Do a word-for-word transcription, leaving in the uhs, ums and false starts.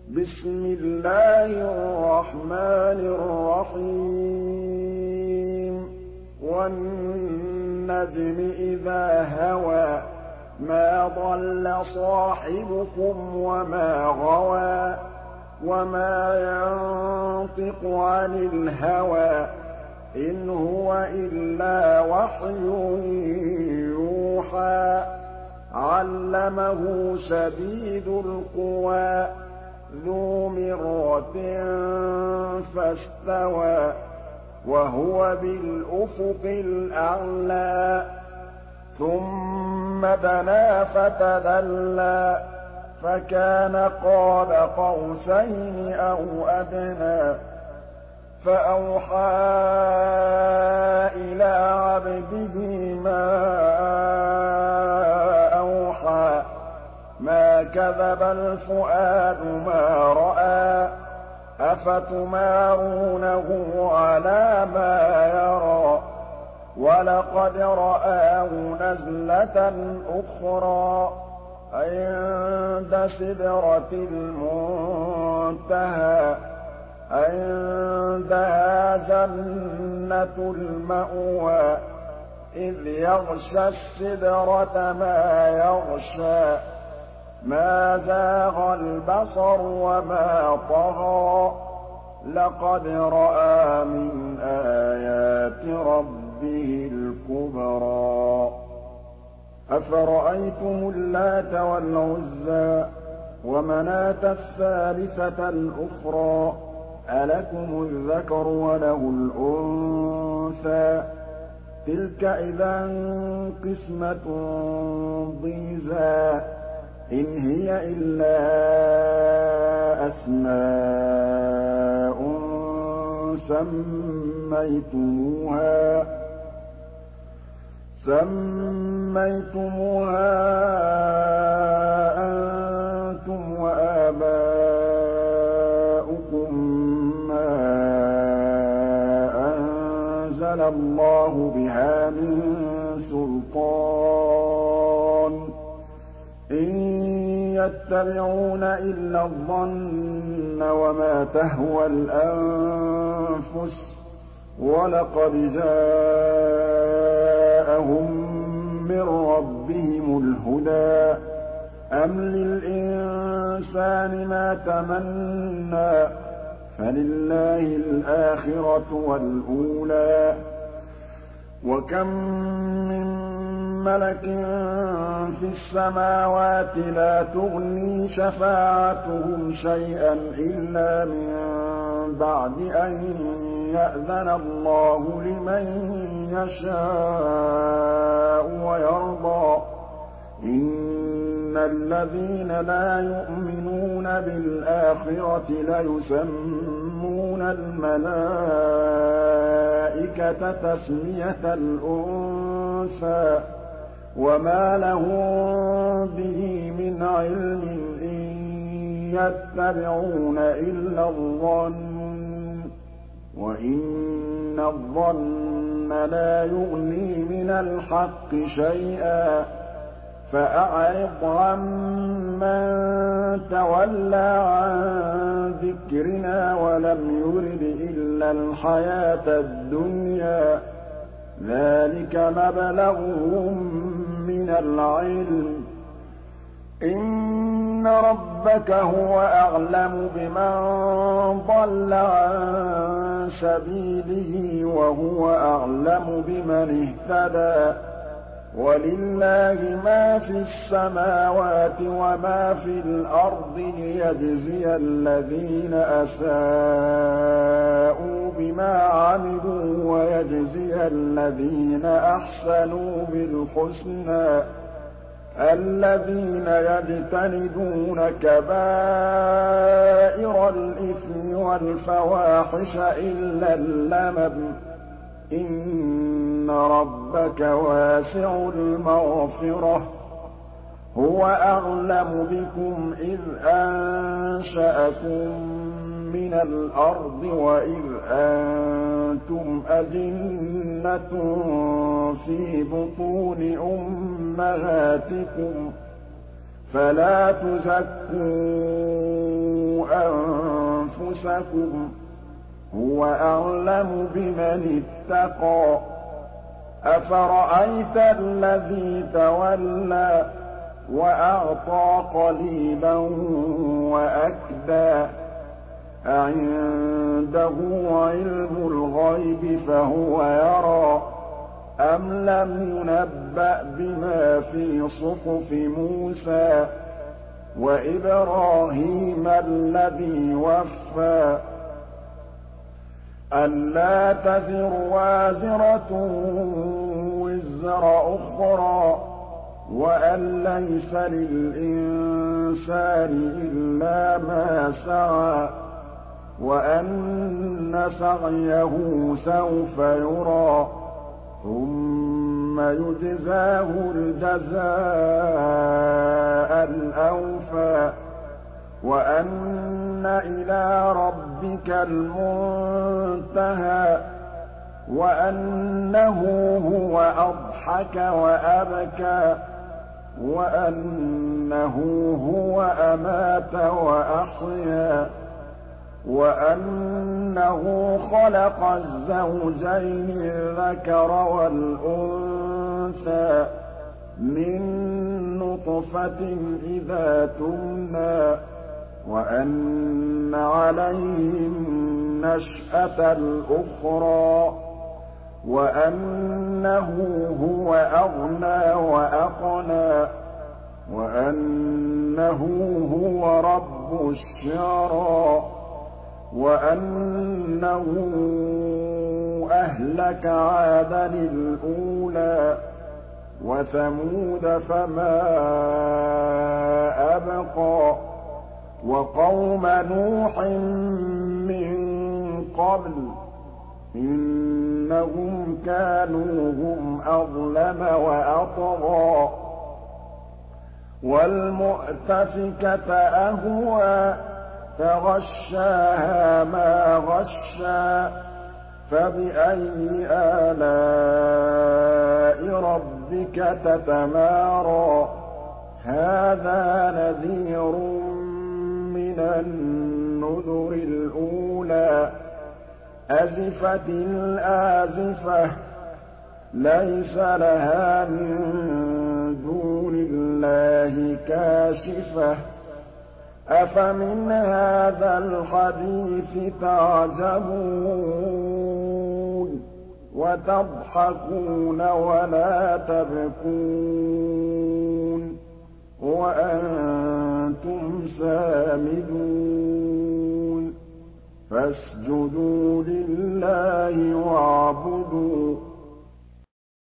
بسم الله الرحمن الرحيم والنجم إذا هوى ما ضل صاحبكم وما غوى وما ينطق عن الهوى إن هو إلا وحي يوحى علمه شديد القوى ذو مرة فاستوى وهو بالأفق الأعلى ثم دنا فتدلى فكان قاب قوسين أو أدنى فأوحى إلى عبده ما أوحى ما كذب الفؤاد ما رأى أفتمارونه على ما يرى ولقد رآه نزلة أخرى عند سدرة المنتهى عندها جنة المأوى إذ يغشى السدرة ما يغشى ما زاغ البصر وما طغى لقد رأى من آيات ربه الكبرى أفرأيتم اللات والعزى ومناة الثالثة الأخرى ألكم الذكر وله الأنثى تلك إذا قسمة ضيزى إن هي إلا أسماء سميتموها سميتموها أنتم وآباؤكم ما أنزل الله بها من سلطان إن يتبعون إلا الظن وما تهوى الأنفس ولقد جاءهم من ربهم الهدى أم للإنسان ما تمنى فلله الآخرة والأولى وكم من ملك في السماوات لا تغني شفاعتهم شيئا إلا من بعد أن يأذن الله لمن يشاء ويرضى إن الذين لا يؤمنون بالآخرة ليسمون الملائكة تسمية الأنثى وما لهم به من علم إن يتبعون إلا الظن وإن الظن لا يغني من الحق شيئا فأعرض عمن تولى عن ذكرنا ولم يرد إلا الحياة الدنيا ذلك مبلغهم من العلم إن ربك هو أعلم بمن ضل عن سبيله وهو أعلم بمن اهتدى ولله ما في السماوات وما في الأرض ليجزي الذين أساءوا بما عملوا ويجزي الذين أحسنوا بالحسنى الذين يجتنبون كبائر الإثم والفواحش إلا اللمم إن ربك واسع المغفرة هو أعلم بكم إذ أنشأكم من الأرض وإذ أنتم أجنة في بطون أمهاتكم فلا تزكوا أنفسكم هو أعلم بمن اتقى أفرأيت الذي تولى وأعطى قليلا وأكدى أعنده علم الغيب فهو يرى أم لم ينبأ بما في صحف موسى وإبراهيم الذي وفى ألا تزر وازرة وزر أخرى وأن ليس للإنسان إلا ما سعى وأن سعيه سوف يرى ثم يجزاه الجزاء الأوفى وأن إلى ربك المنتهى وأنه هو أضحك وأبكى وأنه هو أمات وأحيا وأنه خلق الزوجين الذكر والأنثى من نطفة إذا تمنى وأن عليه النشأة الأخرى وأنه هو أغنى وأقنى وأنه هو رب الشعرى وأنه أهلك عادا الأولى وثمود فما أبقى وقوم نوح من قبل إنهم كانوا هم أظلم وأطغى والمؤتفكة أهوى فغشاها ما غشى فبأي آلاء ربك تتمارى هذا نذير من النذر الأولى أزفت الآزفة ليس لها من دون الله كاشفة أفمن هذا الحديث تعجبون وتضحكون ولا تبكون وأنتم سامدون فاسجدوا لله واعبدوا